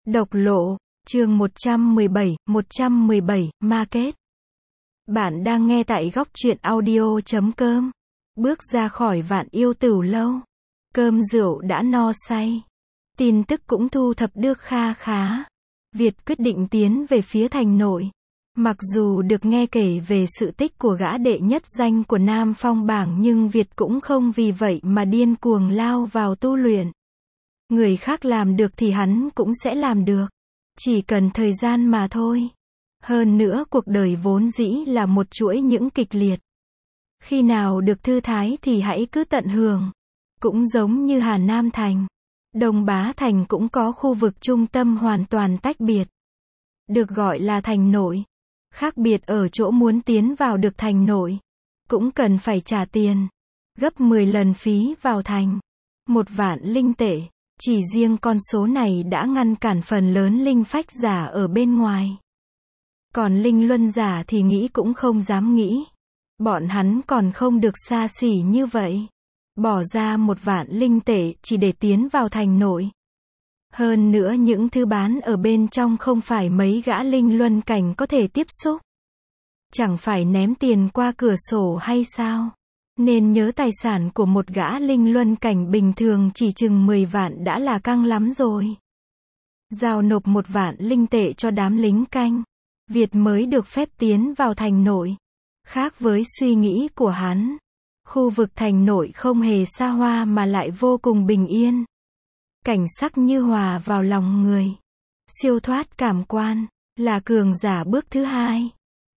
Độc lộ, chương 117, Market. Bạn đang nghe tại góc truyện audio.com. Bước ra khỏi Vạn Yêu Tửu lâu. Cơm rượu đã no say. Tin tức cũng thu thập được kha khá. Việt quyết định tiến về phía thành nội. Mặc dù được nghe kể về sự tích của gã đệ nhất danh của Nam Phong bảng nhưng Việt cũng không vì vậy mà điên cuồng lao vào tu luyện. Người khác làm được thì hắn cũng sẽ làm được. Chỉ cần thời gian mà thôi. Hơn nữa cuộc đời vốn dĩ là một chuỗi những kịch liệt. Khi nào được thư thái thì hãy cứ tận hưởng. Cũng giống như Hà Nam Thành. Đông Bá Thành cũng có khu vực trung tâm hoàn toàn tách biệt. Được gọi là thành nội. Khác biệt ở chỗ muốn tiến vào được thành nội. Cũng cần phải trả tiền. Gấp 10 lần phí vào thành. 1.000.000 linh tệ. Chỉ riêng con số này đã ngăn cản phần lớn linh phách giả ở bên ngoài. Còn linh luân giả thì nghĩ cũng không dám nghĩ. Bọn hắn còn không được xa xỉ như vậy. Bỏ ra 1.000.000 linh tệ chỉ để tiến vào thành nội. Hơn nữa những thứ bán ở bên trong không phải mấy gã linh luân cảnh có thể tiếp xúc. Chẳng phải ném tiền qua cửa sổ hay sao? Nên nhớ tài sản của một gã linh luân cảnh bình thường chỉ chừng 10 vạn đã là căng lắm rồi. Giao nộp 1.000.000 linh tệ cho đám lính canh. Việt mới được phép tiến vào thành nội. Khác với suy nghĩ của hắn. Khu vực thành nội không hề xa hoa mà lại vô cùng bình yên. Cảnh sắc như hòa vào lòng người. Siêu thoát cảm quan. Là cường giả bước thứ hai.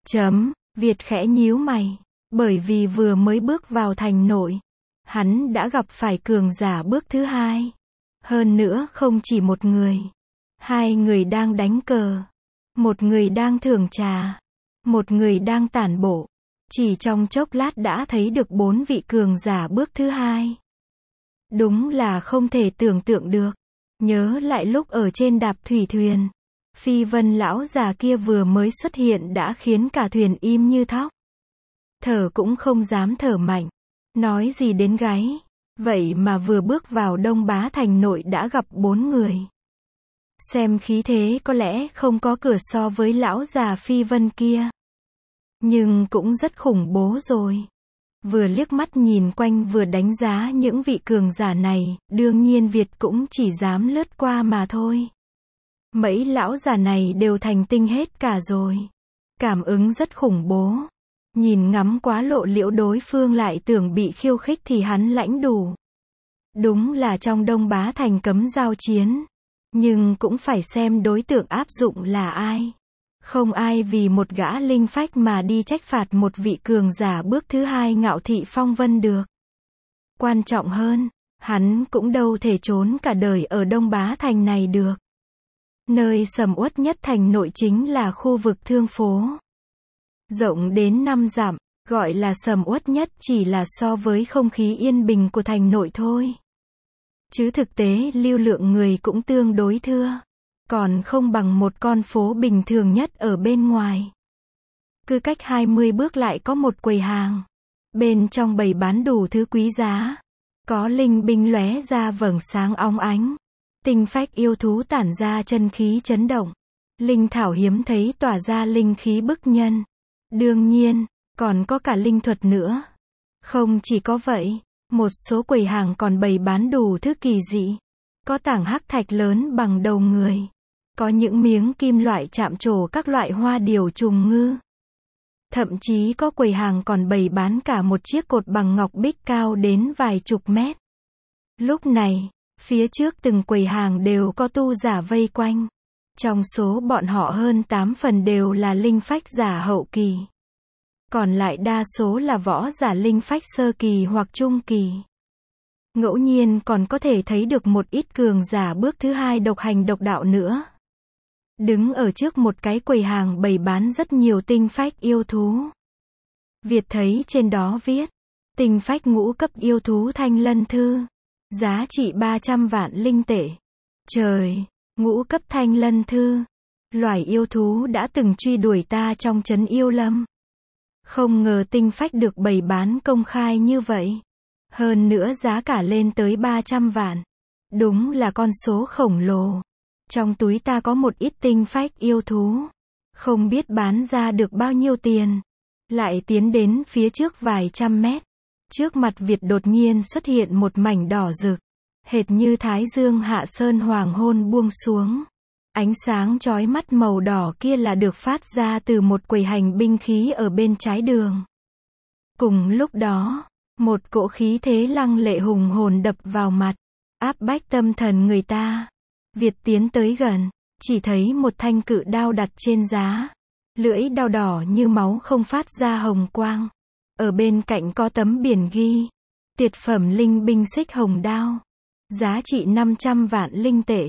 Việt khẽ nhíu mày. Bởi vì vừa mới bước vào thành nội. Hắn đã gặp phải cường giả bước thứ hai. Hơn nữa không chỉ một người. 2 người đang đánh cờ. 1 người đang thưởng trà. 1 người đang tản bộ. Chỉ trong chốc lát đã thấy được 4 vị cường giả bước thứ hai. Đúng là không thể tưởng tượng được. Nhớ lại lúc ở trên đạp thủy thuyền. Phi vân lão già kia vừa mới xuất hiện đã khiến cả thuyền im như thóc. Thở cũng không dám thở mạnh. Nói gì đến gáy. Vậy mà vừa bước vào Đông Bá Thành nội đã gặp 4 người. Xem khí thế có lẽ không có cửa so với lão già Phi Vân kia. Nhưng cũng rất khủng bố rồi. Vừa liếc mắt nhìn quanh vừa đánh giá những vị cường giả này, đương nhiên Việt cũng chỉ dám lướt qua mà thôi. Mấy lão già này đều thành tinh hết cả rồi. Cảm ứng rất khủng bố. Nhìn ngắm quá lộ liễu đối phương lại tưởng bị khiêu khích thì hắn lãnh đủ. Đúng là trong Đông Bá Thành cấm giao chiến. Nhưng cũng phải xem đối tượng áp dụng là ai. Không ai vì một gã linh phách mà đi trách phạt một vị cường giả bước thứ hai Ngạo Thị Phong Vân được. Quan trọng hơn, hắn cũng đâu thể trốn cả đời ở Đông Bá Thành này được. Nơi sầm uất nhất thành nội chính là khu vực thương phố. Rộng đến 5 dặm, gọi là sầm uất nhất chỉ là so với không khí yên bình của thành nội thôi. Chứ thực tế lưu lượng người cũng tương đối thưa. Còn không bằng một con phố bình thường nhất ở bên ngoài. Cứ cách 20 bước lại có một quầy hàng. Bên trong bày bán đủ thứ quý giá. Có linh binh lóe ra vầng sáng óng ánh. Tinh phách yêu thú tản ra chân khí chấn động. Linh thảo hiếm thấy tỏa ra linh khí bức nhân. Đương nhiên, còn có cả linh thuật nữa. Không chỉ có vậy, một số quầy hàng còn bày bán đủ thứ kỳ dị. Có tảng hắc thạch lớn bằng đầu người. Có những miếng kim loại chạm trổ các loại hoa điểu trùng ngư. Thậm chí có quầy hàng còn bày bán cả một chiếc cột bằng ngọc bích cao đến vài chục mét. Lúc này, phía trước từng quầy hàng đều có tu giả vây quanh. Trong số bọn họ hơn 8 phần đều là linh phách giả hậu kỳ. Còn lại đa số là võ giả linh phách sơ kỳ hoặc trung kỳ. Ngẫu nhiên còn có thể thấy được một ít cường giả bước thứ hai độc hành độc đạo nữa. Đứng ở trước một cái quầy hàng bày bán rất nhiều tinh phách yêu thú. Việt thấy trên đó viết, tinh phách ngũ cấp yêu thú Thanh Lân Thư. Giá trị 300 vạn linh tệ. Trời, ngũ cấp Thanh Lân Thư. Loài yêu thú đã từng truy đuổi ta trong trấn yêu lâm. Không ngờ tinh phách được bày bán công khai như vậy. Hơn nữa giá cả lên tới 300 vạn. Đúng là con số khổng lồ. Trong túi ta có một ít tinh phách yêu thú. Không biết bán ra được bao nhiêu tiền. Lại tiến đến phía trước vài trăm mét. Trước mặt Việt đột nhiên xuất hiện một mảnh đỏ rực. Hệt như thái dương hạ sơn hoàng hôn buông xuống. Ánh sáng chói mắt màu đỏ kia là được phát ra từ một quầy hành binh khí ở bên trái đường. Cùng lúc đó, một cỗ khí thế lăng lệ hùng hồn đập vào mặt, áp bách tâm thần người ta. Việt tiến tới gần, chỉ thấy một thanh cự đao đặt trên giá. Lưỡi đao đỏ như máu không phát ra hồng quang. Ở bên cạnh có tấm biển ghi. Tuyệt phẩm linh binh xích hồng đao. Giá trị 500 vạn linh tệ.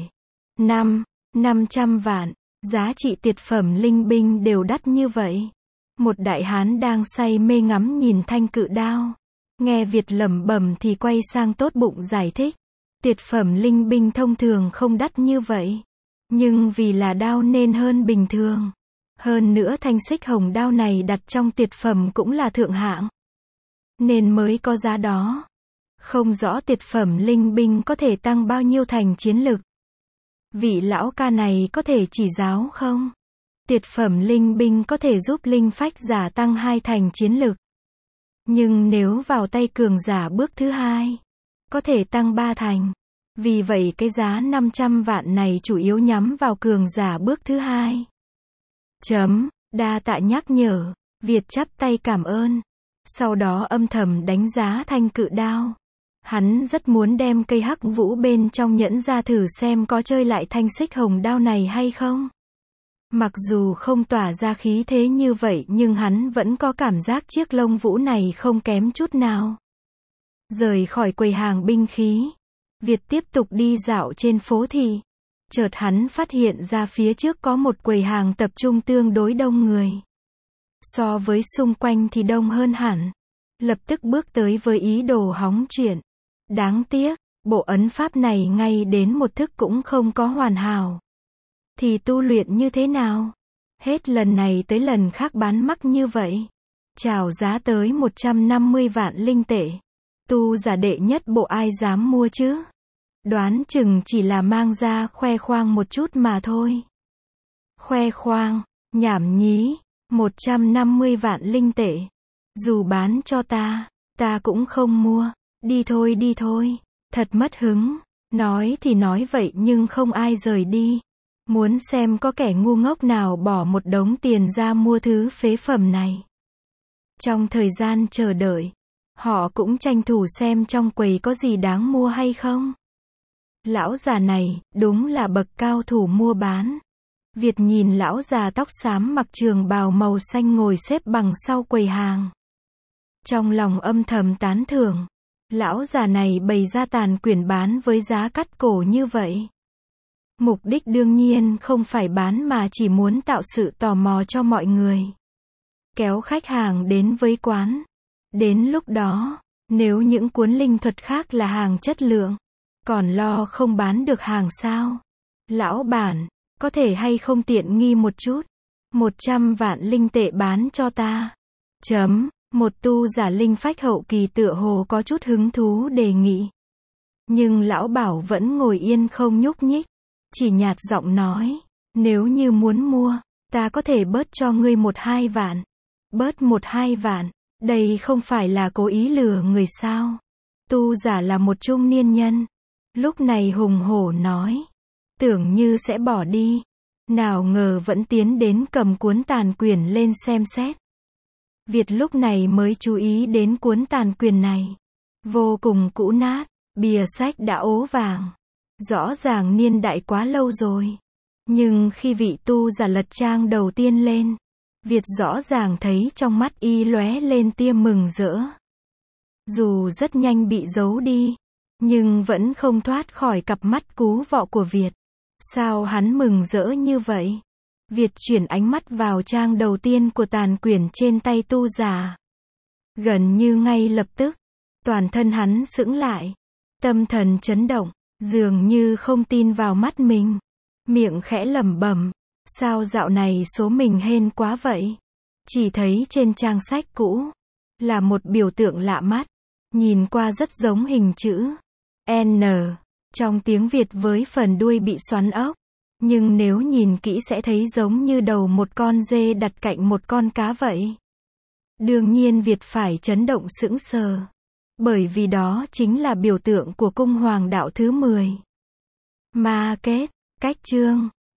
500 vạn. Giá trị tuyệt phẩm linh binh đều đắt như vậy. Một đại hán đang say mê ngắm nhìn thanh cự đao. Nghe Việt lẩm bẩm thì quay sang tốt bụng giải thích. Tuyệt phẩm linh binh thông thường không đắt như vậy. Nhưng vì là đao nên hơn bình thường. Hơn nữa thanh xích hồng đao này đặt trong tuyệt phẩm cũng là thượng hạng. Nên mới có giá đó. Không rõ tuyệt phẩm linh binh có thể tăng bao nhiêu thành chiến lực. Vị lão ca này có thể chỉ giáo không? Tuyệt phẩm linh binh có thể giúp linh phách giả tăng 2 thành chiến lực. Nhưng nếu vào tay cường giả bước thứ 2, có thể tăng 3 thành. Vì vậy cái giá 500 vạn này chủ yếu nhắm vào cường giả bước thứ 2. Đa tạ nhắc nhở. Việt chắp tay cảm ơn. Sau đó âm thầm đánh giá thanh cự đao. Hắn rất muốn đem cây hắc vũ bên trong nhẫn ra thử xem có chơi lại thanh xích hồng đao này hay không. Mặc dù không tỏa ra khí thế như vậy nhưng hắn vẫn có cảm giác chiếc lông vũ này không kém chút nào. Rời khỏi quầy hàng binh khí, Việt tiếp tục đi dạo trên phố thị. Chợt hắn phát hiện ra phía trước có một quầy hàng tập trung tương đối đông người. So với xung quanh thì đông hơn hẳn. Lập tức bước tới với ý đồ hóng chuyện. Đáng tiếc, bộ ấn pháp này ngay đến một thức cũng không có hoàn hảo. Thì tu luyện như thế nào? Hết lần này tới lần khác bán mắc như vậy. Chào giá tới 150 vạn linh tệ. Tu giả đệ nhất bộ ai dám mua chứ? Đoán chừng chỉ là mang ra khoe khoang một chút mà thôi. Khoe khoang, nhảm nhí, 150 vạn linh tệ. Dù bán cho ta cũng không mua. Đi thôi, thật mất hứng. Nói thì nói vậy nhưng không ai rời đi. Muốn xem có kẻ ngu ngốc nào bỏ một đống tiền ra mua thứ phế phẩm này. Trong thời gian chờ đợi, họ cũng tranh thủ xem trong quầy có gì đáng mua hay không. Lão già này, đúng là bậc cao thủ mua bán. Việt nhìn lão già tóc xám mặc trường bào màu xanh ngồi xếp bằng sau quầy hàng. Trong lòng âm thầm tán thưởng. Lão già này bày ra tàn quyển bán với giá cắt cổ như vậy. Mục đích đương nhiên không phải bán mà chỉ muốn tạo sự tò mò cho mọi người. Kéo khách hàng đến với quán. Đến lúc đó, nếu những cuốn linh thuật khác là hàng chất lượng, còn lo không bán được hàng sao? Lão bản, có thể hay không tiện nghi một chút? 100 vạn linh tệ bán cho ta. Một tu giả linh phách hậu kỳ tựa hồ có chút hứng thú đề nghị. Nhưng lão bảo vẫn ngồi yên không nhúc nhích. Chỉ nhạt giọng nói. Nếu như muốn mua, ta có thể bớt cho ngươi 1-2 vạn. Bớt 1-2 vạn. Đây không phải là cố ý lừa người sao? Tu giả là một trung niên nhân. Lúc này hùng hổ nói. Tưởng như sẽ bỏ đi. Nào ngờ vẫn tiến đến cầm cuốn tàn quyển lên xem xét. Việt lúc này mới chú ý đến cuốn tàn quyển này. Vô cùng cũ nát, bìa sách đã ố vàng. Rõ ràng niên đại quá lâu rồi. Nhưng khi vị tu giả lật trang đầu tiên lên, Việt rõ ràng thấy trong mắt y lóe lên tia mừng rỡ. Dù rất nhanh bị giấu đi, nhưng vẫn không thoát khỏi cặp mắt cú vọ của Việt. Sao hắn mừng rỡ như vậy? Việt chuyển ánh mắt vào trang đầu tiên của tàn quyển trên tay tu giả. Gần như ngay lập tức, toàn thân hắn sững lại. Tâm thần chấn động, dường như không tin vào mắt mình. Miệng khẽ lẩm bẩm, sao dạo này số mình hên quá vậy? Chỉ thấy trên trang sách cũ, là một biểu tượng lạ mắt. Nhìn qua rất giống hình chữ N, trong tiếng Việt với phần đuôi bị xoắn ốc. Nhưng nếu nhìn kỹ sẽ thấy giống như đầu một con dê đặt cạnh một con cá vậy. Đương nhiên Việt phải chấn động sững sờ. Bởi vì đó chính là biểu tượng của cung hoàng đạo thứ 10. Ma kết, cách chương.